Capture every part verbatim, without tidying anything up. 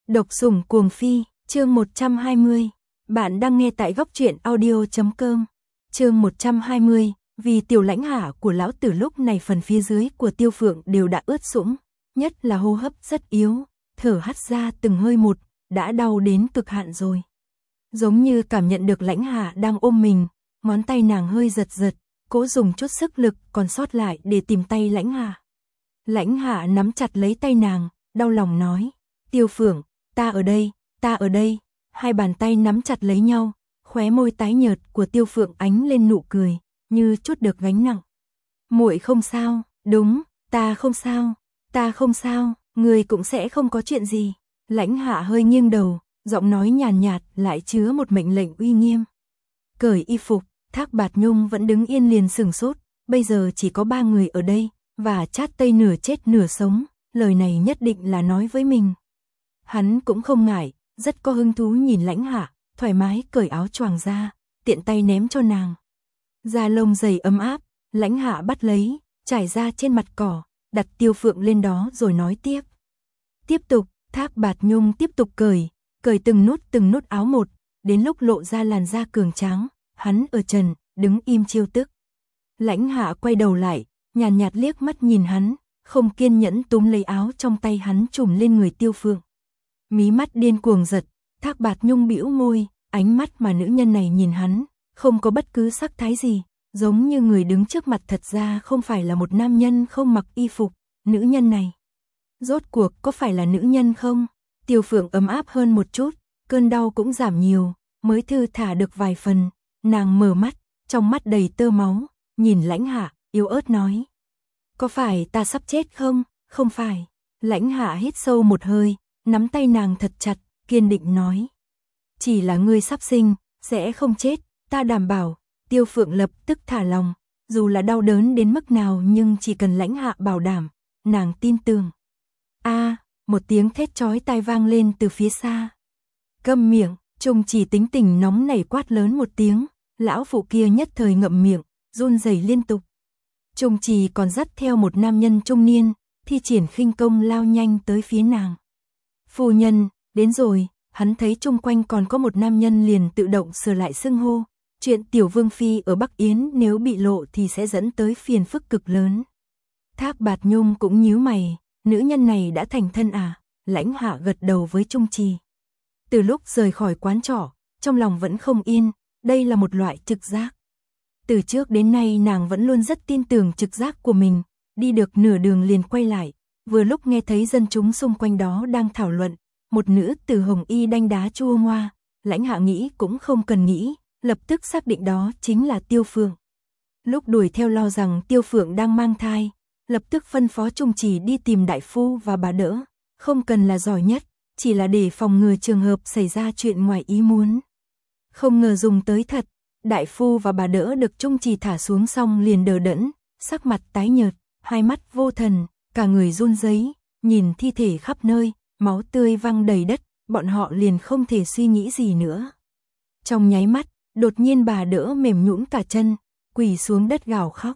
Độc sủng cuồng phi, chương một trăm hai mươi. Bạn đang nghe tại góc truyện audio chấm com. Chương một trăm hai mươi, vì tiểu lãnh hạ của lão tử lúc này phần phía dưới của Tiêu Phượng đều đã ướt sũng, nhất là hô hấp rất yếu, thở hắt ra từng hơi một, đã đau đến cực hạn rồi. Giống như cảm nhận được lãnh hạ đang ôm mình, ngón tay nàng hơi giật giật, cố dùng chút sức lực còn sót lại để tìm tay lãnh hạ. Lãnh hạ nắm chặt lấy tay nàng, đau lòng nói, Tiêu Phượng, ta ở đây, ta ở đây. Hai bàn tay nắm chặt lấy nhau, khóe môi tái nhợt của Tiêu Phượng ánh lên nụ cười, như chút được gánh nặng. Muội không sao, đúng, ta không sao, ta không sao, người cũng sẽ không có chuyện gì. Lãnh hạ hơi nghiêng đầu, giọng nói nhàn nhạt lại chứa một mệnh lệnh uy nghiêm. Cởi y phục, Thác Bạt Nhung vẫn đứng yên liền sừng sốt, bây giờ chỉ có ba người ở đây, và Chát Tây nửa chết nửa sống, lời này nhất định là nói với mình. Hắn cũng không ngại, rất có hứng thú nhìn lãnh hạ, thoải mái cởi áo choàng ra, tiện tay ném cho nàng. Da lông dày ấm áp, lãnh hạ bắt lấy, trải ra trên mặt cỏ, đặt Tiêu Phượng lên đó rồi nói tiếp. Tiếp tục, Thác Bạt Nhung tiếp tục cởi, cởi từng nút từng nút áo một, đến lúc lộ ra làn da cường tráng, hắn ở trần, đứng im chiêu tức. Lãnh hạ quay đầu lại, nhàn nhạt liếc mắt nhìn hắn, không kiên nhẫn túm lấy áo trong tay hắn trùm lên người Tiêu Phượng. Mí mắt điên cuồng giật, Thác Bạt Nhung bĩu môi, ánh mắt mà nữ nhân này nhìn hắn, không có bất cứ sắc thái gì, giống như người đứng trước mặt thật ra không phải là một nam nhân không mặc y phục, nữ nhân này. Rốt cuộc có phải là nữ nhân không? Tiêu Phượng ấm áp hơn một chút, cơn đau cũng giảm nhiều, mới thư thả được vài phần, nàng mở mắt, trong mắt đầy tơ máu, nhìn lãnh hạ, yếu ớt nói. Có phải ta sắp chết không? Không phải. Lãnh hạ hít sâu một hơi, nắm tay nàng thật chặt, kiên định nói. Chỉ là ngươi sắp sinh, sẽ không chết, ta đảm bảo. Tiêu Phượng lập tức thả lòng, dù là đau đớn đến mức nào nhưng chỉ cần lãnh hạ bảo đảm, nàng tin tưởng. A, một tiếng thét chói tai vang lên từ phía xa. Câm miệng, Trung Chỉ tính tình nóng nảy quát lớn một tiếng, lão phụ kia nhất thời ngậm miệng, run rẩy liên tục. Trung Chỉ còn dắt theo một nam nhân trung niên, thi triển khinh công lao nhanh tới phía nàng. Phu nhân, đến rồi, hắn thấy chung quanh còn có một nam nhân liền tự động sửa lại xưng hô. Chuyện Tiểu Vương Phi ở Bắc Yến nếu bị lộ thì sẽ dẫn tới phiền phức cực lớn. Thác Bạt Nhung cũng nhíu mày, nữ nhân này đã thành thân à? Lãnh hạ gật đầu với Trung Trì. Từ lúc rời khỏi quán trọ, trong lòng vẫn không yên, đây là một loại trực giác. Từ trước đến nay nàng vẫn luôn rất tin tưởng trực giác của mình, đi được nửa đường liền quay lại, vừa lúc nghe thấy dân chúng xung quanh đó đang thảo luận, một nữ tử hồng y đanh đá chua ngoa, lãnh hạ nghĩ cũng không cần nghĩ, lập tức xác định đó chính là Tiêu Phượng. Lúc đuổi theo lo rằng Tiêu Phượng đang mang thai, lập tức phân phó Trung Chỉ đi tìm đại phu và bà đỡ, không cần là giỏi nhất, chỉ là để phòng ngừa trường hợp xảy ra chuyện ngoài ý muốn. Không ngờ dùng tới thật, đại phu và bà đỡ được Trung Chỉ thả xuống xong liền đờ đẫn, sắc mặt tái nhợt, hai mắt vô thần, cả người run rẩy, nhìn thi thể khắp nơi, máu tươi văng đầy đất, bọn họ liền không thể suy nghĩ gì nữa. Trong nháy mắt, đột nhiên bà đỡ mềm nhũn cả chân, quỳ xuống đất gào khóc.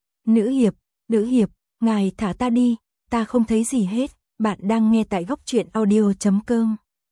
Nữ hiệp, nữ hiệp, ngài thả ta đi, ta không thấy gì hết, bạn đang nghe tại góc truyện audio chấm com.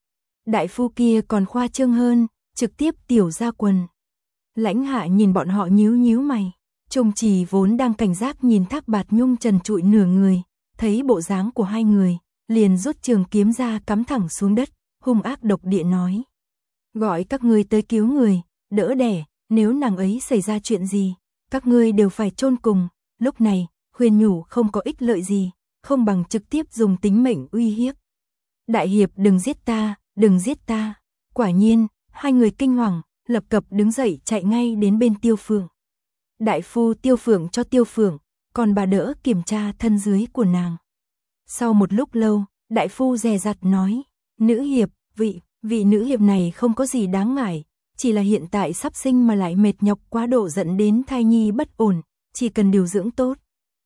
Đại phu kia còn khoa trương hơn, trực tiếp tiểu ra quần. Lãnh hạ nhìn bọn họ nhíu nhíu mày, Trung Chỉ vốn đang cảnh giác nhìn Thác Bạt Nhung trần trụi nửa người, thấy bộ dáng của hai người, liền rút trường kiếm ra cắm thẳng xuống đất, hung ác độc địa nói. Gọi các ngươi tới cứu người, đỡ đẻ, nếu nàng ấy xảy ra chuyện gì, các ngươi đều phải chôn cùng, lúc này, khuyên nhủ không có ích lợi gì, không bằng trực tiếp dùng tính mệnh uy hiếp. Đại hiệp đừng giết ta, đừng giết ta. Quả nhiên, hai người kinh hoàng, lập cập đứng dậy chạy ngay đến bên Tiêu Phượng. Đại phu Tiêu Phượng cho Tiêu Phượng, còn bà đỡ kiểm tra thân dưới của nàng. Sau một lúc lâu, đại phu dè dặt nói, nữ hiệp, vị, vị nữ hiệp này không có gì đáng ngại, chỉ là hiện tại sắp sinh mà lại mệt nhọc quá độ dẫn đến thai nhi bất ổn, chỉ cần điều dưỡng tốt.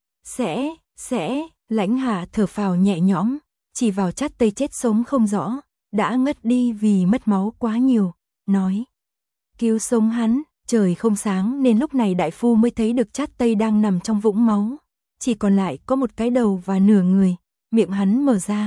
Sẽ, sẽ, lãnh hạ thở phào nhẹ nhõm, chỉ vào Chát Tây chết sống không rõ, đã ngất đi vì mất máu quá nhiều, nói. Cứu sống hắn, trời không sáng nên lúc này đại phu mới thấy được Chát Tây đang nằm trong vũng máu, chỉ còn lại có một cái đầu và nửa người, miệng hắn mở ra,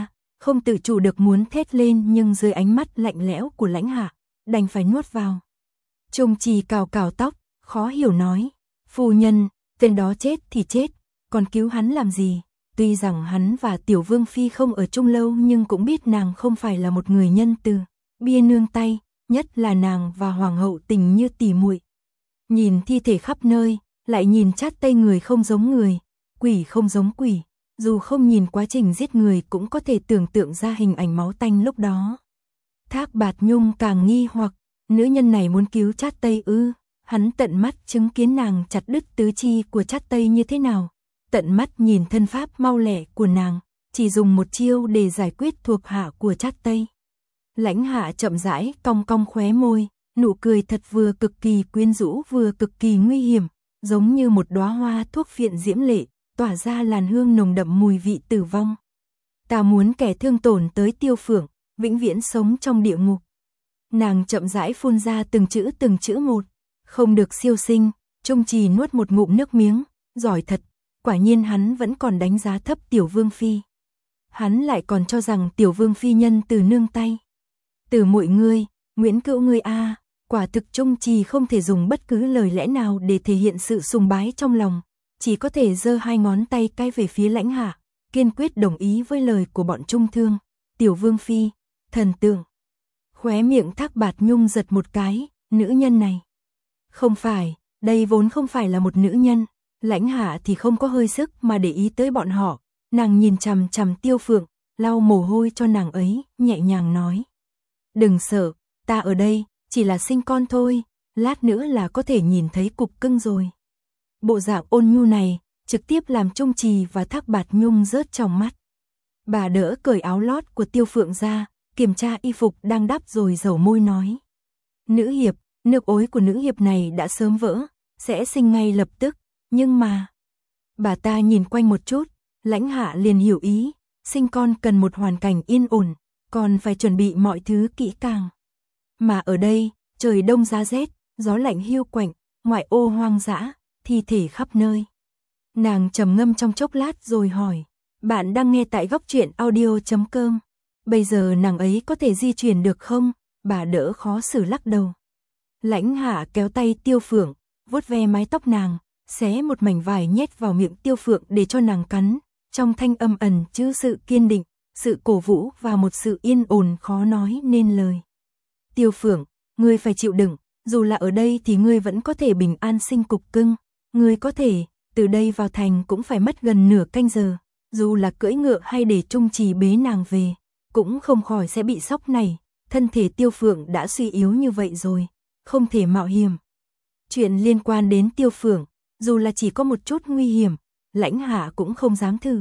không tự chủ được muốn thét lên nhưng dưới ánh mắt lạnh lẽo của Lãnh Hạ, đành phải nuốt vào. Trung Trì cào cào tóc, khó hiểu nói, phu nhân, tên đó chết thì chết, còn cứu hắn làm gì? Tuy rằng hắn và Tiểu Vương Phi không ở chung lâu nhưng cũng biết nàng không phải là một người nhân từ, bia nương tay, nhất là nàng và Hoàng hậu tình như tỉ muội. Nhìn thi thể khắp nơi, lại nhìn chát tây người không giống người, quỷ không giống quỷ, dù không nhìn quá trình giết người cũng có thể tưởng tượng ra hình ảnh máu tanh lúc đó. Thác Bạt Nhung càng nghi hoặc, nữ nhân này muốn cứu chát tây ư? Hắn tận mắt chứng kiến nàng chặt đứt tứ chi của chát tây như thế nào, tận mắt nhìn thân pháp mau lẹ của nàng, chỉ dùng một chiêu để giải quyết thuộc hạ của chát tây. Lãnh Hạ chậm rãi cong cong khóe môi, nụ cười thật vừa cực kỳ quyến rũ vừa cực kỳ nguy hiểm, giống như một đóa hoa thuốc phiện diễm lệ, tỏa ra làn hương nồng đậm mùi vị tử vong. Ta muốn kẻ thương tổn tới Tiêu Phượng, vĩnh viễn sống trong địa ngục. Nàng chậm rãi phun ra từng chữ từng chữ một, không được siêu sinh. Trung Trì nuốt một ngụm nước miếng, giỏi thật, quả nhiên hắn vẫn còn đánh giá thấp Tiểu Vương Phi. Hắn lại còn cho rằng Tiểu Vương Phi nhân từ nương tay. Từ muội ngươi, Nguyễn Cữu ngươi a, quả thực Trung Trì không thể dùng bất cứ lời lẽ nào để thể hiện sự sùng bái trong lòng, chỉ có thể giơ hai ngón tay cái về phía Lãnh Hạ, kiên quyết đồng ý với lời của bọn Trung Thương. Tiểu Vương Phi, thần tượng. Khóe miệng Thác Bạt Nhung giật một cái, nữ nhân này. Không phải, đây vốn không phải là một nữ nhân. Lãnh Hạ thì không có hơi sức mà để ý tới bọn họ, nàng nhìn chằm chằm Tiêu Phượng, lau mồ hôi cho nàng ấy, nhẹ nhàng nói. Đừng sợ, ta ở đây, chỉ là sinh con thôi, lát nữa là có thể nhìn thấy cục cưng rồi. Bộ dạng ôn nhu này, trực tiếp làm Trung Trì và Thác Bạt Nhung rớt trong mắt. Bà đỡ cởi áo lót của Tiêu Phượng ra, kiểm tra y phục đang đắp rồi dầu môi nói. Nữ hiệp, nước ối của nữ hiệp này đã sớm vỡ, sẽ sinh ngay lập tức, nhưng mà... Bà ta nhìn quanh một chút, Lãnh Hạ liền hiểu ý, sinh con cần một hoàn cảnh yên ổn, còn phải chuẩn bị mọi thứ kỹ càng. Mà ở đây, trời đông giá rét, gió lạnh hiu quạnh, ngoại ô hoang dã, thi thể khắp nơi. Nàng trầm ngâm trong chốc lát rồi hỏi, bạn đang nghe tại góc truyện audio chấm com. Bây giờ nàng ấy có thể di chuyển được không? Bà đỡ khó xử lắc đầu. Lãnh Hạ kéo tay Tiêu Phượng, vuốt ve mái tóc nàng, xé một mảnh vải nhét vào miệng Tiêu Phượng để cho nàng cắn, trong thanh âm ẩn chứa sự kiên định, sự cổ vũ và một sự yên ổn khó nói nên lời. Tiêu Phượng, ngươi phải chịu đựng, dù là ở đây thì ngươi vẫn có thể bình an sinh cục cưng, ngươi có thể, từ đây vào thành cũng phải mất gần nửa canh giờ, dù là cưỡi ngựa hay để Trung Trì bế nàng về, cũng không khỏi sẽ bị sốc này, thân thể Tiêu Phượng đã suy yếu như vậy rồi, không thể mạo hiểm. Chuyện liên quan đến Tiêu Phượng, dù là chỉ có một chút nguy hiểm, Lãnh Hạ cũng không dám thử.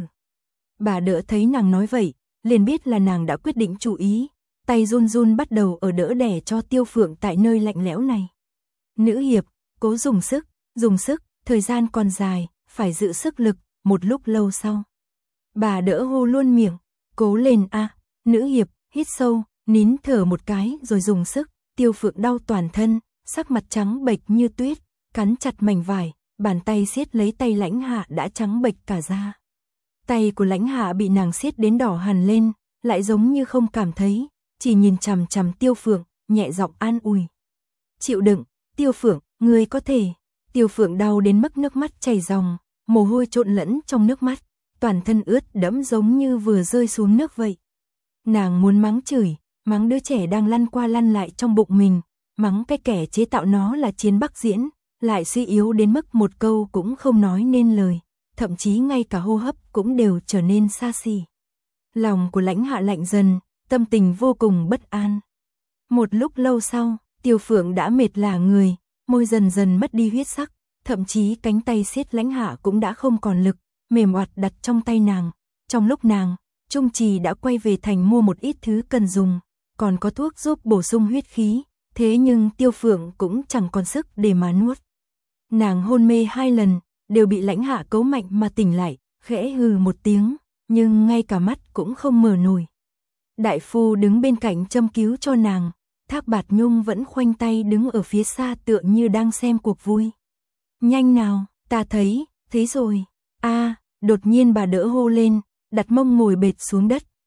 Bà đỡ thấy nàng nói vậy, liền biết là nàng đã quyết định chủ ý, tay run run bắt đầu ở đỡ đẻ cho Tiêu Phượng tại nơi lạnh lẽo này. Nữ hiệp, cố dùng sức, dùng sức, thời gian còn dài, phải giữ sức lực, một lúc lâu sau. Bà đỡ hô luôn miệng, cố lên a, nữ hiệp, hít sâu, nín thở một cái rồi dùng sức. Tiêu Phượng đau toàn thân, sắc mặt trắng bệch như tuyết, cắn chặt mảnh vải, bàn tay siết lấy tay Lãnh Hạ đã trắng bệch cả da. Tay của Lãnh Hạ bị nàng siết đến đỏ hằn lên, lại giống như không cảm thấy, chỉ nhìn chằm chằm Tiêu Phượng, nhẹ giọng an ủi. Chịu đựng, Tiêu Phượng, ngươi có thể. Tiêu Phượng đau đến mức nước mắt chảy ròng, mồ hôi trộn lẫn trong nước mắt, toàn thân ướt đẫm giống như vừa rơi xuống nước vậy. Nàng muốn mắng chửi, mắng đứa trẻ đang lăn qua lăn lại trong bụng mình, mắng cái kẻ chế tạo nó là Chiến Bắc Diễn, lại suy yếu đến mức một câu cũng không nói nên lời, thậm chí ngay cả hô hấp cũng đều trở nên xa xỉ. Lòng của Lãnh Hạ lạnh dần, tâm tình vô cùng bất an. Một lúc lâu sau, Tiêu Phượng đã mệt lả người, môi dần dần mất đi huyết sắc, thậm chí cánh tay siết Lãnh Hạ cũng đã không còn lực, mềm oặt đặt trong tay nàng. Trong lúc nàng, Trung Trì đã quay về thành mua một ít thứ cần dùng, còn có thuốc giúp bổ sung huyết khí, thế nhưng Tiêu Phượng cũng chẳng còn sức để mà nuốt. Nàng hôn mê hai lần, đều bị Lãnh Hạ cấu mạnh mà tỉnh lại, khẽ hừ một tiếng, nhưng ngay cả mắt cũng không mở nổi. Đại phu đứng bên cạnh châm cứu cho nàng, Thác Bạt Nhung vẫn khoanh tay đứng ở phía xa tựa như đang xem cuộc vui. Nhanh nào, ta thấy, thấy rồi. A, đột nhiên bà đỡ hô lên, đặt mông ngồi bệt xuống đất,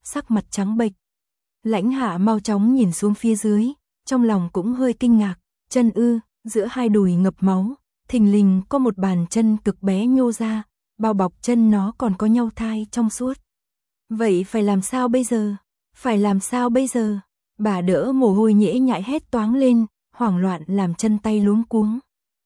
sắc mặt trắng bệch. Lãnh Hạ mau chóng nhìn xuống phía dưới, trong lòng cũng hơi kinh ngạc, chân ư, giữa hai đùi ngập máu, thình lình có một bàn chân cực bé nhô ra, bao bọc chân nó còn có nhau thai trong suốt. Vậy phải làm sao bây giờ? Phải làm sao bây giờ? Bà đỡ mồ hôi nhễ nhại hét toáng lên, hoảng loạn làm chân tay luống cuống.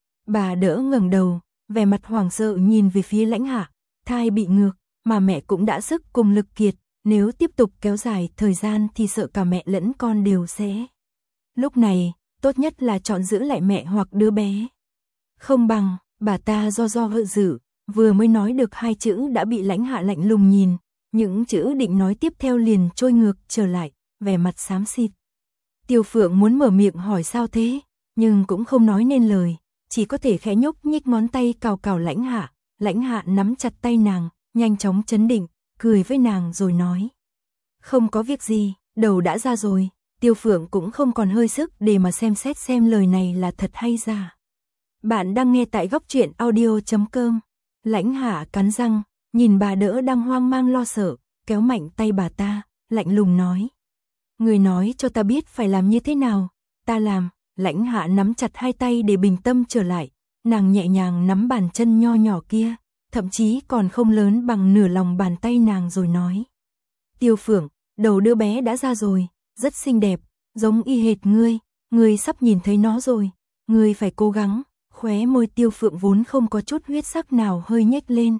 Bà đỡ ngẩng đầu, vẻ mặt hoảng sợ nhìn về phía Lãnh Hạ, thai bị ngược, mà mẹ cũng đã sức cùng lực kiệt, nếu tiếp tục kéo dài thời gian thì sợ cả mẹ lẫn con đều sẽ. Lúc này, tốt nhất là chọn giữ lại mẹ hoặc đứa bé. Không bằng, bà ta do do vợ dự, vừa mới nói được hai chữ đã bị Lãnh Hạ lạnh lùng nhìn, những chữ định nói tiếp theo liền trôi ngược trở lại, vẻ mặt xám xịt. Tiêu Phượng muốn mở miệng hỏi sao thế, nhưng cũng không nói nên lời, chỉ có thể khẽ nhúc nhích ngón tay cào cào Lãnh Hạ. Lãnh Hạ nắm chặt tay nàng, nhanh chóng trấn định, cười với nàng rồi nói. Không có việc gì, đầu đã ra rồi. Tiêu Phượng cũng không còn hơi sức để mà xem xét xem lời này là thật hay giả. Bạn đang nghe tại góc truyện audio chấm com. Lãnh Hạ cắn răng, nhìn bà đỡ đang hoang mang lo sợ, kéo mạnh tay bà ta, lạnh lùng nói. Người nói cho ta biết phải làm như thế nào, ta làm. Lãnh Hạ nắm chặt hai tay để bình tâm trở lại, nàng nhẹ nhàng nắm bàn chân nho nhỏ kia, thậm chí còn không lớn bằng nửa lòng bàn tay nàng rồi nói. Tiêu Phượng, đầu đứa bé đã ra rồi, rất xinh đẹp, giống y hệt ngươi, ngươi sắp nhìn thấy nó rồi, ngươi phải cố gắng. Khóe môi Tiêu Phượng vốn không có chút huyết sắc nào hơi nhếch lên.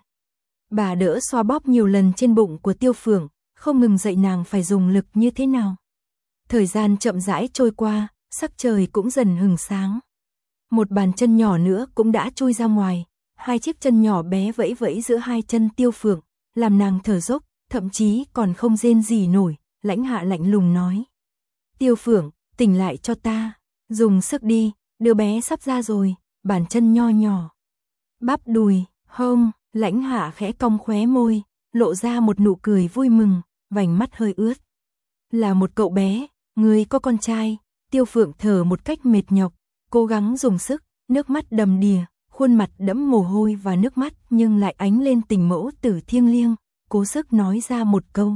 Bà đỡ xoa bóp nhiều lần trên bụng của Tiêu Phượng, không ngừng dạy nàng phải dùng lực như thế nào. Thời gian chậm rãi trôi qua, sắc trời cũng dần hừng sáng. Một bàn chân nhỏ nữa cũng đã chui ra ngoài, hai chiếc chân nhỏ bé vẫy vẫy giữa hai chân Tiêu Phượng, làm nàng thở dốc, thậm chí còn không rên gì nổi. Lãnh Hạ lạnh lùng nói. Tiêu Phượng, tỉnh lại cho ta, dùng sức đi, đứa bé sắp ra rồi. Bàn chân nho nhỏ, bắp đùi, hông. Lãnh Hạ khẽ cong khóe môi, lộ ra một nụ cười vui mừng, vành mắt hơi ướt. Là một cậu bé, ngươi có con trai. Tiêu Phượng thở một cách mệt nhọc, cố gắng dùng sức, nước mắt đầm đìa, khuôn mặt đẫm mồ hôi và nước mắt nhưng lại ánh lên tình mẫu tử thiêng liêng, cố sức nói ra một câu.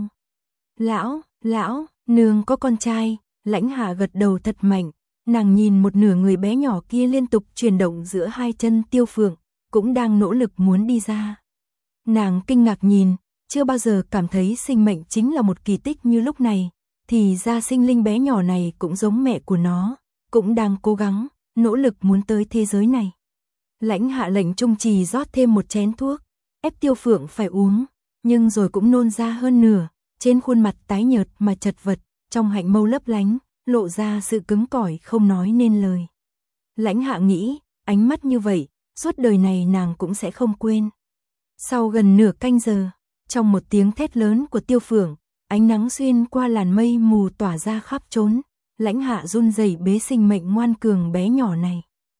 Lão, lão, nương có con trai. Lãnh Hạ gật đầu thật mạnh, nàng nhìn một nửa người bé nhỏ kia liên tục chuyển động giữa hai chân Tiêu Phượng, cũng đang nỗ lực muốn đi ra. Nàng kinh ngạc nhìn, chưa bao giờ cảm thấy sinh mệnh chính là một kỳ tích như lúc này, thì ra sinh linh bé nhỏ này cũng giống mẹ của nó, cũng đang cố gắng, nỗ lực muốn tới thế giới này. Lãnh Hạ lệnh trung trì rót thêm một chén thuốc, ép Tiêu Phượng phải uống, nhưng rồi cũng nôn ra hơn nửa, trên khuôn mặt tái nhợt mà chật vật, trong hạnh mâu lấp lánh, lộ ra sự cứng cỏi không nói nên lời. Lãnh Hạ nghĩ, ánh mắt như vậy, suốt đời này nàng cũng sẽ không quên. Sau gần nửa canh giờ, trong một tiếng thét lớn của Tiêu Phượng, ánh nắng xuyên qua làn mây mù tỏa ra khắp trốn, Lãnh Hạ run rẩy bế sinh mệnh ngoan cường bé nhỏ này.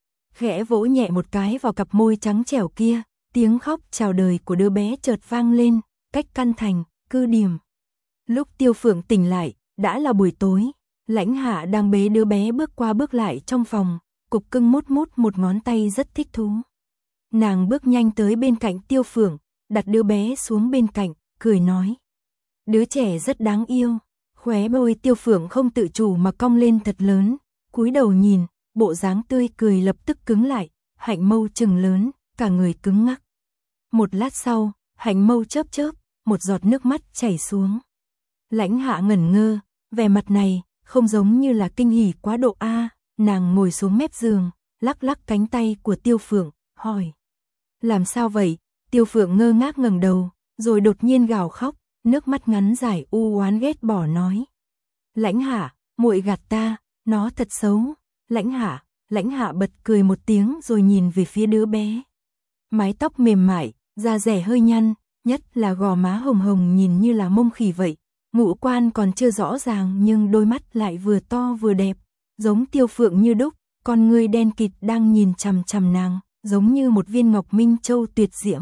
Khẽ vỗ nhẹ một cái vào cặp môi trắng trẻo kia, tiếng khóc chào đời của đứa bé chợt vang lên, cách căn thành, cư điểm. Lúc Tiêu Phượng tỉnh lại, đã là buổi tối. Lãnh Hạ đang bế đứa bé bước qua bước lại trong phòng, Cục Cưng mút mút một ngón tay rất thích thú. Nàng bước nhanh tới bên cạnh Tiêu Phượng, đặt đứa bé xuống bên cạnh, cười nói. Đứa trẻ rất đáng yêu. Khóe môi Tiêu Phượng không tự chủ mà cong lên thật lớn, cúi đầu nhìn, bộ dáng tươi cười lập tức cứng lại, hạnh mâu trừng lớn, cả người cứng ngắc. Một lát sau, hạnh mâu chớp chớp, một giọt nước mắt chảy xuống. Lãnh Hạ ngẩn ngơ, vẻ mặt này không giống như là kinh hỉ quá độ a. Nàng ngồi xuống mép giường, lắc lắc cánh tay của Tiêu Phượng, hỏi. Làm sao vậy? Tiêu Phượng ngơ ngác ngẩng đầu, rồi đột nhiên gào khóc, nước mắt ngắn dài u oán ghét bỏ nói. Lãnh Hạ, muội gạt ta, nó thật xấu. Lãnh Hạ, Lãnh Hạ bật cười một tiếng rồi nhìn về phía đứa bé. Mái tóc mềm mại, da dẻ hơi nhăn, nhất là gò má hồng hồng nhìn như là mông khỉ vậy. Ngũ quan còn chưa rõ ràng nhưng đôi mắt lại vừa to vừa đẹp, giống Tiêu Phượng như đúc, con ngươi đen kịt đang nhìn chằm chằm nàng, giống như một viên ngọc minh châu tuyệt diễm.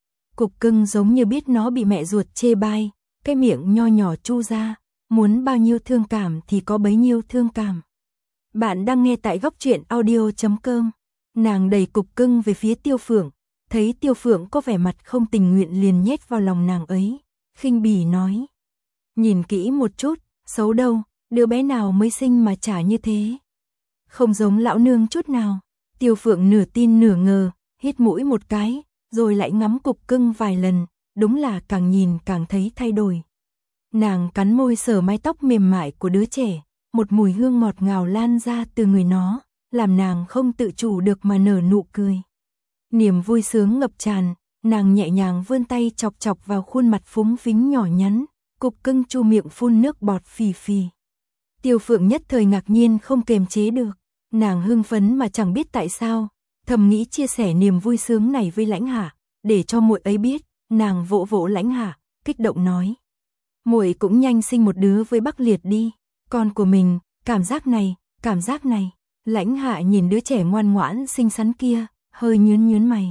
Cục Cưng giống như biết nó bị mẹ ruột chê bai, cái miệng nho nhỏ chu ra, muốn bao nhiêu thương cảm thì có bấy nhiêu thương cảm. Bạn đang nghe tại góc truyện audio chấm com. Nàng đẩy Cục Cưng về phía Tiêu Phượng, thấy Tiêu Phượng có vẻ mặt không tình nguyện liền nhét vào lòng nàng ấy, khinh bỉ nói. Nhìn kỹ một chút, xấu đâu, đứa bé nào mới sinh mà chả như thế. Không giống lão nương chút nào. Tiêu Phượng nửa tin nửa ngờ, hít mũi một cái, rồi lại ngắm cục cưng vài lần, đúng là càng nhìn càng thấy thay đổi. Nàng cắn môi sờ mái tóc mềm mại của đứa trẻ, một mùi hương ngọt ngào lan ra từ người nó, làm nàng không tự chủ được mà nở nụ cười. Niềm vui sướng ngập tràn, nàng nhẹ nhàng vươn tay chọc chọc vào khuôn mặt phúng phính nhỏ nhắn, cục cưng chu miệng phun nước bọt phì phì. Tiêu Phượng nhất thời ngạc nhiên không kềm chế được, nàng hưng phấn mà chẳng biết tại sao, thầm nghĩ chia sẻ niềm vui sướng này với Lãnh Hạ, để cho muội ấy biết. Nàng vỗ vỗ Lãnh Hạ, kích động nói: "Muội cũng nhanh sinh một đứa với Bắc Liệt đi, con của mình, cảm giác này, cảm giác này." Lãnh Hạ nhìn đứa trẻ ngoan ngoãn xinh xắn kia, hơi nhướng nhướng mày.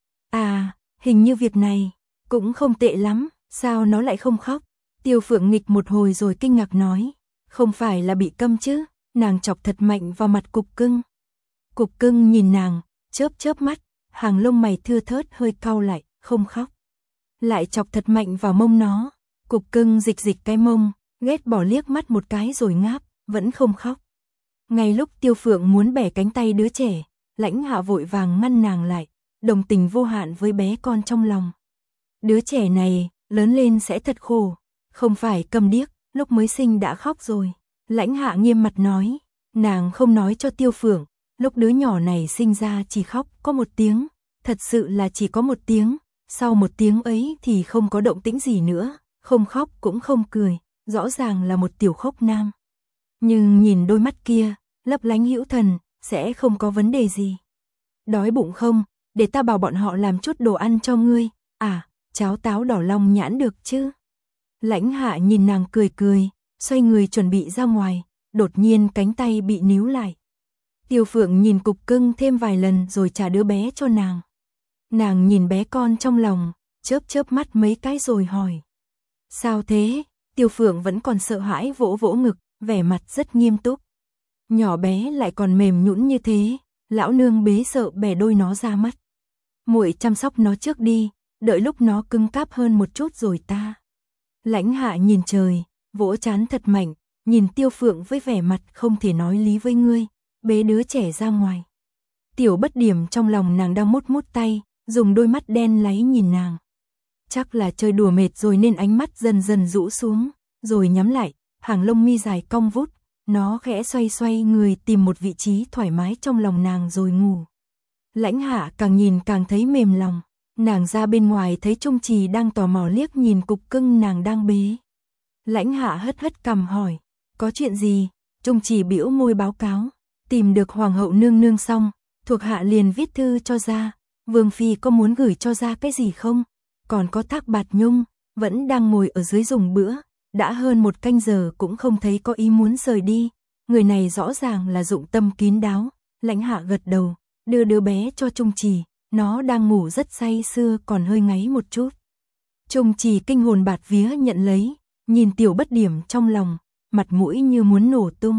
"À, hình như việc này cũng không tệ lắm, sao nó lại không khóc?" Tiêu Phượng nghịch một hồi rồi kinh ngạc nói: "Không phải là bị câm chứ?" Nàng chọc thật mạnh vào mặt cục cưng. Cục cưng nhìn nàng, chớp chớp mắt, hàng lông mày thưa thớt hơi cau lại, không khóc. Lại chọc thật mạnh vào mông nó, cục cưng dịch dịch cái mông, ghét bỏ liếc mắt một cái rồi ngáp, vẫn không khóc. Ngay lúc Tiêu Phượng muốn bẻ cánh tay đứa trẻ, Lãnh Hạ vội vàng ngăn nàng lại, đồng tình vô hạn với bé con trong lòng. Đứa trẻ này, lớn lên sẽ thật khổ, không phải câm điếc, lúc mới sinh đã khóc rồi. Lãnh Hạ nghiêm mặt nói, nàng không nói cho Tiêu Phượng, lúc đứa nhỏ này sinh ra chỉ khóc có một tiếng, thật sự là chỉ có một tiếng, sau một tiếng ấy thì không có động tĩnh gì nữa, không khóc cũng không cười, rõ ràng là một tiểu khốc nam. Nhưng nhìn đôi mắt kia, lấp lánh hữu thần, sẽ không có vấn đề gì. Đói bụng không, để ta bảo bọn họ làm chút đồ ăn cho ngươi, à, cháo táo đỏ long nhãn được chứ. Lãnh Hạ nhìn nàng cười cười, xoay người chuẩn bị ra ngoài, đột nhiên cánh tay bị níu lại. Tiêu Phượng nhìn cục cưng thêm vài lần rồi trả đứa bé cho nàng. Nàng nhìn bé con trong lòng, chớp chớp mắt mấy cái rồi hỏi: "Sao thế?" Tiêu Phượng vẫn còn sợ hãi vỗ vỗ ngực, vẻ mặt rất nghiêm túc. Nhỏ bé lại còn mềm nhũn như thế, lão nương bế sợ bẻ đôi nó ra mất. Muội chăm sóc nó trước đi, đợi lúc nó cứng cáp hơn một chút rồi ta. Lãnh Hạ nhìn trời, vỗ trán thật mạnh, nhìn Tiêu Phượng với vẻ mặt không thể nói lý với ngươi, bế đứa trẻ ra ngoài. Tiểu Bất Điểm trong lòng nàng đang mút mút tay, dùng đôi mắt đen láy nhìn nàng. Chắc là chơi đùa mệt rồi nên ánh mắt dần dần rũ xuống, rồi nhắm lại, hàng lông mi dài cong vút, nó khẽ xoay xoay người tìm một vị trí thoải mái trong lòng nàng rồi ngủ. Lãnh Hạ càng nhìn càng thấy mềm lòng, nàng ra bên ngoài thấy Trung Trì đang tò mò liếc nhìn cục cưng nàng đang bế. Lãnh Hạ hất hất cằm hỏi, có chuyện gì? Trung Trì bĩu môi báo cáo, tìm được hoàng hậu nương nương xong, thuộc hạ liền viết thư cho ra, Vương phi có muốn gửi cho ra cái gì không? Còn có Thác Bạt Nhung, vẫn đang ngồi ở dưới dùng bữa, đã hơn một canh giờ cũng không thấy có ý muốn rời đi, người này rõ ràng là dụng tâm kín đáo. Lãnh Hạ gật đầu, đưa đứa bé cho Trung Trì, nó đang ngủ rất say sưa còn hơi ngáy một chút. Trung Trì kinh hồn bạt vía nhận lấy, nhìn Tiểu Bất Điểm trong lòng, mặt mũi như muốn nổ tung.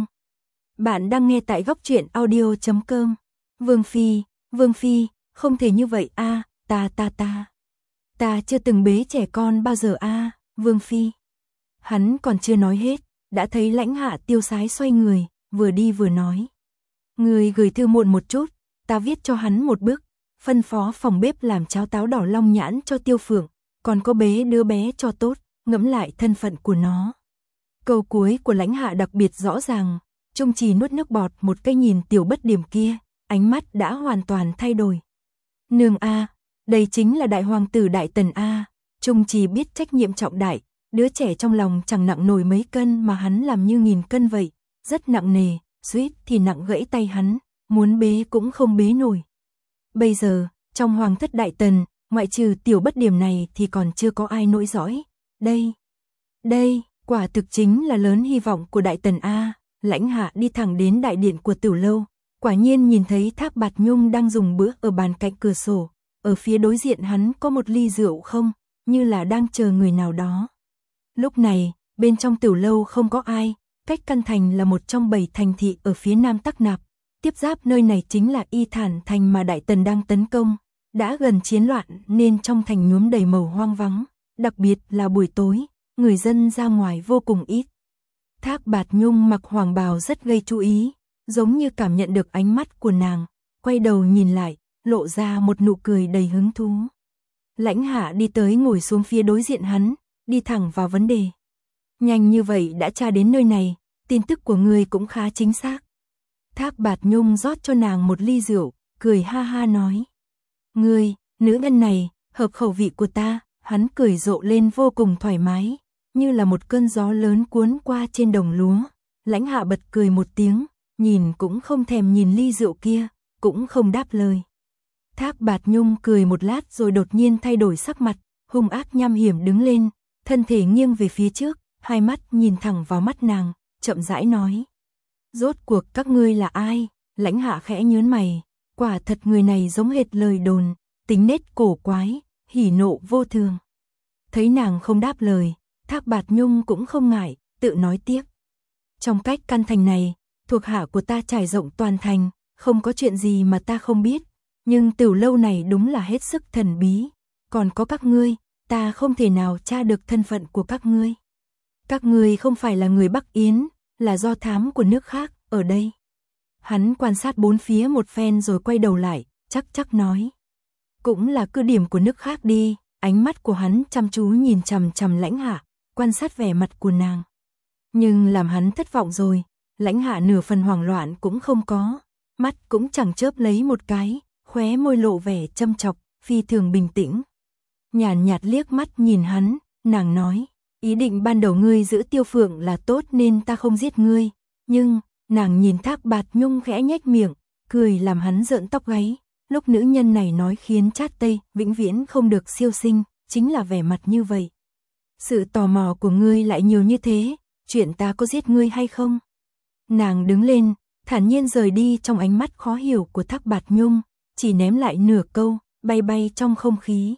Bạn đang nghe tại góc truyện audio chấm com. Vương phi, Vương phi, không thể như vậy a, ta ta ta. Ta chưa từng bế trẻ con bao giờ a, Vương phi. Hắn còn chưa nói hết, đã thấy Lãnh Hạ tiêu sái xoay người, vừa đi vừa nói: "Người gửi thư muộn một chút, ta viết cho hắn một bức, phân phó phòng bếp làm cháo táo đỏ long nhãn cho Tiêu Phượng, còn có bế đứa bé cho tốt, ngẫm lại thân phận của nó." Câu cuối của Lãnh Hạ đặc biệt rõ ràng, Trung Trì nuốt nước bọt một cái nhìn Tiểu Bất Điểm kia, ánh mắt đã hoàn toàn thay đổi. Nương a, đây chính là đại hoàng tử Đại Tần a. Trung Trì biết trách nhiệm trọng đại, đứa trẻ trong lòng chẳng nặng nổi mấy cân mà hắn làm như nghìn cân vậy, rất nặng nề, suýt thì nặng gãy tay hắn, muốn bế cũng không bế nổi. Bây giờ, trong hoàng thất Đại Tần, ngoại trừ Tiểu Bất Điểm này thì còn chưa có ai nối dõi. Đây, đây, quả thực chính là lớn hy vọng của Đại Tần a. Lãnh Hạ đi thẳng đến đại điện của Tiểu lâu, quả nhiên nhìn thấy Thác Bạt Nhung đang dùng bữa ở bàn cạnh cửa sổ, ở phía đối diện hắn có một ly rượu không, như là đang chờ người nào đó. Lúc này, bên trong Tiểu lâu không có ai, cách căn thành là một trong bảy thành thị ở phía nam Tắc Nạp, tiếp giáp nơi này chính là Y Thản thành mà Đại Tần đang tấn công, đã gần chiến loạn nên trong thành nhuốm đầy màu hoang vắng, đặc biệt là buổi tối, người dân ra ngoài vô cùng ít. Thác Bạt Nhung mặc hoàng bào rất gây chú ý, giống như cảm nhận được ánh mắt của nàng, quay đầu nhìn lại, lộ ra một nụ cười đầy hứng thú. Lãnh Hạ đi tới ngồi xuống phía đối diện hắn, đi thẳng vào vấn đề. Nhanh như vậy đã tra đến nơi này, tin tức của ngươi cũng khá chính xác. Thác Bạt Nhung rót cho nàng một ly rượu, cười ha ha nói. Ngươi, nữ nhân này, hợp khẩu vị của ta, hắn cười rộ lên vô cùng thoải mái, như là một cơn gió lớn cuốn qua trên đồng lúa. Lãnh Hạ bật cười một tiếng, nhìn cũng không thèm nhìn ly rượu kia, cũng không đáp lời. Thác Bạt Nhung cười một lát rồi đột nhiên thay đổi sắc mặt, hung ác nham hiểm đứng lên, thân thể nghiêng về phía trước, hai mắt nhìn thẳng vào mắt nàng, chậm rãi nói. Rốt cuộc các ngươi là ai? Lãnh Hạ khẽ nhớn mày, quả thật người này giống hệt lời đồn, tính nết cổ quái, hỉ nộ vô thường. Thấy nàng không đáp lời, Thác Bạt Nhung cũng không ngại, tự nói tiếp. Trong cách căn thành này, thuộc hạ của ta trải rộng toàn thành, không có chuyện gì mà ta không biết, nhưng Tửu lâu này đúng là hết sức thần bí, còn có các ngươi, ta không thể nào tra được thân phận của các ngươi. Các ngươi không phải là người Bắc Yến, là do thám của nước khác, ở đây. Hắn quan sát bốn phía một phen rồi quay đầu lại, chắc chắc nói. Cũng là cứ điểm của nước khác đi, ánh mắt của hắn chăm chú nhìn chằm chằm Lãnh Hạ, quan sát vẻ mặt của nàng. Nhưng làm hắn thất vọng rồi, Lãnh Hạ nửa phần hoảng loạn cũng không có, mắt cũng chẳng chớp lấy một cái, khóe môi lộ vẻ châm chọc, phi thường bình tĩnh. Nhàn nhạt liếc mắt nhìn hắn, nàng nói, ý định ban đầu ngươi giữ Tiêu Phượng là tốt nên ta không giết ngươi, nhưng, nàng nhìn Thác Bạt Nhung khẽ nhếch miệng, cười làm hắn rợn tóc gáy, lúc nữ nhân này nói khiến Trát Tây vĩnh viễn không được siêu sinh, chính là vẻ mặt như vậy. Sự tò mò của ngươi lại nhiều như thế, chuyện ta có giết ngươi hay không? Nàng đứng lên, thản nhiên rời đi trong ánh mắt khó hiểu của Thác Bạt Nhung, chỉ ném lại nửa câu, bay bay trong không khí.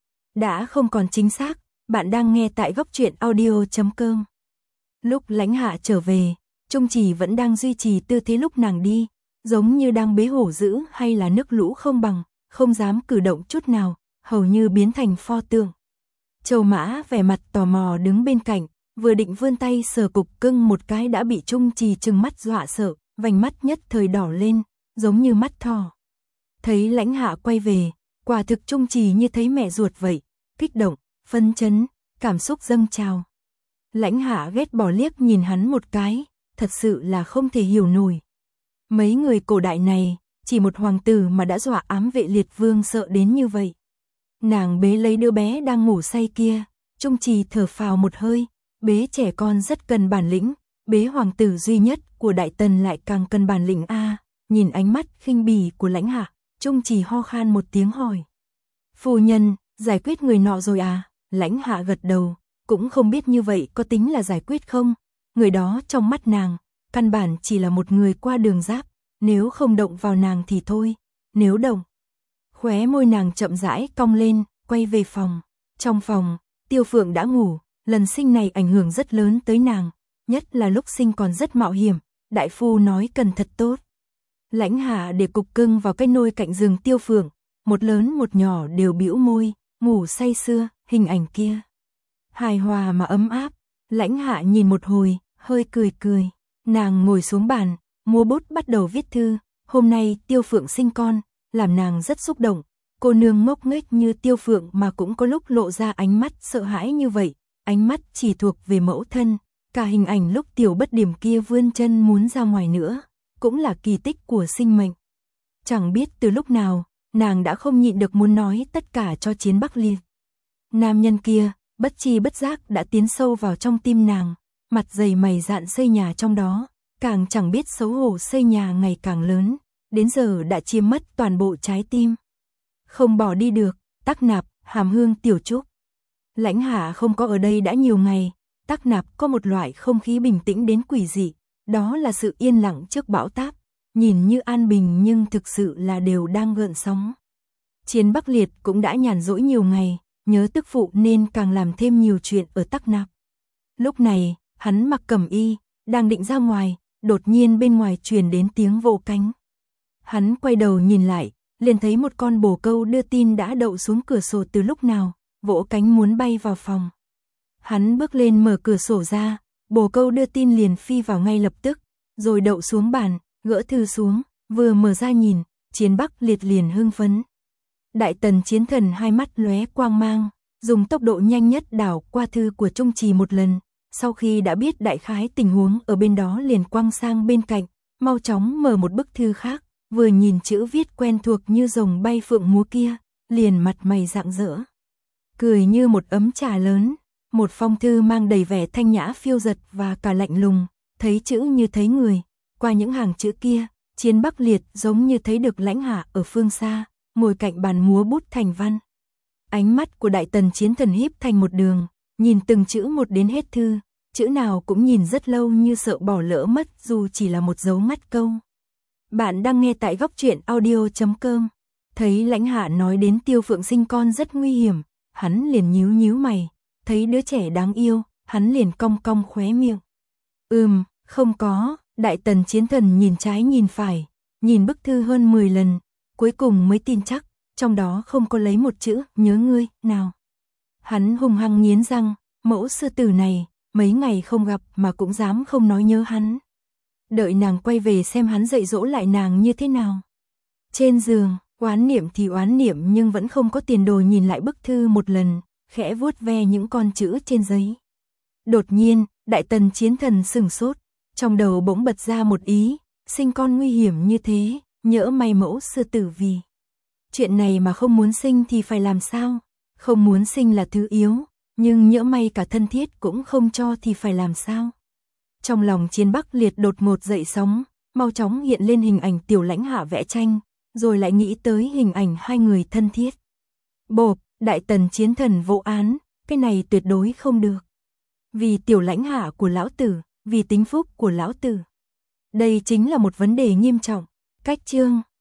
Đã không còn chính xác, bạn đang nghe tại góc truyện audio chấm com. Lúc Lãnh Hạ trở về, Trung Trì vẫn đang duy trì tư thế lúc nàng đi, giống như đang bế hổ dữ hay là nước lũ không bằng, không dám cử động chút nào, hầu như biến thành pho tượng. Châu Mã vẻ mặt tò mò đứng bên cạnh, vừa định vươn tay sờ cục cưng một cái đã bị Trung Trì trừng mắt dọa sợ, vành mắt nhất thời đỏ lên, giống như mắt thỏ. Thấy Lãnh Hạ quay về, quả thực Trung Trì như thấy mẹ ruột vậy, kích động, phấn chấn, cảm xúc dâng trào. Lãnh Hạ ghét bỏ liếc nhìn hắn một cái, thật sự là không thể hiểu nổi. Mấy người cổ đại này, chỉ một hoàng tử mà đã dọa ám vệ liệt vương sợ đến như vậy. Nàng bế lấy đứa bé đang ngủ say kia, Trung Trì thở phào một hơi, bế trẻ con rất cần bản lĩnh, bế hoàng tử duy nhất của Đại Tần lại càng cần bản lĩnh a. Nhìn ánh mắt khinh bỉ của Lãnh Hạ, Trung Trì ho khan một tiếng hỏi. Phu nhân, giải quyết người nọ rồi à? Lãnh Hạ gật đầu, cũng không biết như vậy có tính là giải quyết không? Người đó trong mắt nàng, căn bản chỉ là một người qua đường giáp, nếu không động vào nàng thì thôi, nếu động. Khóe môi nàng chậm rãi cong lên, quay về phòng. Trong phòng, Tiêu Phượng đã ngủ, lần sinh này ảnh hưởng rất lớn tới nàng, nhất là lúc sinh còn rất mạo hiểm, đại phu nói cần thật tốt. Lãnh Hạ để cục cưng vào cái nôi cạnh giường Tiêu Phượng, một lớn một nhỏ đều bĩu môi, ngủ say sưa, hình ảnh kia. Hài hòa mà ấm áp, Lãnh Hạ nhìn một hồi, hơi cười cười, nàng ngồi xuống bàn, mua bút bắt đầu viết thư, hôm nay Tiêu Phượng sinh con, làm nàng rất xúc động, cô nương ngốc nghếch như Tiêu Phượng mà cũng có lúc lộ ra ánh mắt sợ hãi như vậy, ánh mắt chỉ thuộc về mẫu thân, cả hình ảnh lúc tiểu bất điểm kia vươn chân muốn ra ngoài nữa, cũng là kỳ tích của sinh mệnh. Chẳng biết từ lúc nào, nàng đã không nhịn được muốn nói tất cả cho Chiến Bắc Liệt. Nam nhân kia, bất chi bất giác đã tiến sâu vào trong tim nàng, mặt dày mày dạn xây nhà trong đó, càng chẳng biết xấu hổ xây nhà ngày càng lớn, đến giờ đã chiếm mất toàn bộ trái tim. Không bỏ đi được, Tắc Nạp, Hàm Hương, Tiểu Trúc. Lãnh Hạ không có ở đây đã nhiều ngày, Tắc Nạp có một loại không khí bình tĩnh đến quỷ dị, đó là sự yên lặng trước bão táp, nhìn như an bình nhưng thực sự là đều đang gợn sóng. Chiến Bắc Liệt cũng đã nhàn rỗi nhiều ngày, nhớ tức phụ nên càng làm thêm nhiều chuyện ở Tắc Nạp. Lúc này, hắn mặc cẩm y, đang định ra ngoài, đột nhiên bên ngoài truyền đến tiếng vỗ cánh. Hắn quay đầu nhìn lại, liền thấy một con bồ câu đưa tin đã đậu xuống cửa sổ từ lúc nào, vỗ cánh muốn bay vào phòng. Hắn bước lên mở cửa sổ ra, bồ câu đưa tin liền phi vào ngay lập tức, rồi đậu xuống bàn, gỡ thư xuống, vừa mở ra nhìn, Chiến Bắc Liệt liền hưng phấn. Đại tần chiến thần hai mắt lóe quang mang, dùng tốc độ nhanh nhất đảo qua thư của Trung Trì một lần, sau khi đã biết đại khái tình huống ở bên đó liền quăng sang bên cạnh, mau chóng mở một bức thư khác, vừa nhìn chữ viết quen thuộc như rồng bay phượng múa kia, liền mặt mày rạng rỡ. Cười như một ấm trà lớn, một phong thư mang đầy vẻ thanh nhã phiêu dật và cả lạnh lùng, thấy chữ như thấy người, qua những hàng chữ kia, Chiến Bắc Liệt giống như thấy được Lãnh Hạ ở phương xa, ngồi cạnh bàn múa bút thành văn. Ánh mắt của đại tần chiến thần híp thành một đường, nhìn từng chữ một đến hết thư, chữ nào cũng nhìn rất lâu như sợ bỏ lỡ mất dù chỉ là một dấu ngắt câu. Bạn đang nghe tại góc truyện audio chấm com. Thấy Lãnh Hạ nói đến Tiêu Phượng sinh con rất nguy hiểm, hắn liền nhíu nhíu mày, thấy đứa trẻ đáng yêu, hắn liền cong cong khóe miệng. Ừm, không có, đại tần chiến thần nhìn trái nhìn phải, nhìn bức thư hơn mười lần, cuối cùng mới tin chắc, trong đó không có lấy một chữ nhớ ngươi nào. Hắn hung hăng nghiến răng, mẫu sư tử này, mấy ngày không gặp mà cũng dám không nói nhớ hắn. Đợi nàng quay về xem hắn dạy dỗ lại nàng như thế nào. Trên giường, oán niệm thì oán niệm nhưng vẫn không có tiền đồ nhìn lại bức thư một lần, khẽ vuốt ve những con chữ trên giấy. Đột nhiên, đại tần chiến thần sửng sốt, trong đầu bỗng bật ra một ý, sinh con nguy hiểm như thế, nhỡ may mẫu sư tử vì chuyện này mà không muốn sinh thì phải làm sao? Không muốn sinh là thứ yếu, nhưng nhỡ may cả thân thiết cũng không cho thì phải làm sao? Trong lòng Chiến Bắc Liệt đột ngột dậy sóng, mau chóng hiện lên hình ảnh Tiểu Lãnh Hạ vẽ tranh, rồi lại nghĩ tới hình ảnh hai người thân thiết. Bộp, đại tần chiến thần vô án, cái này tuyệt đối không được. Vì Tiểu Lãnh Hạ của lão tử, vì tính phúc của lão tử. Đây chính là một vấn đề nghiêm trọng. Cách chương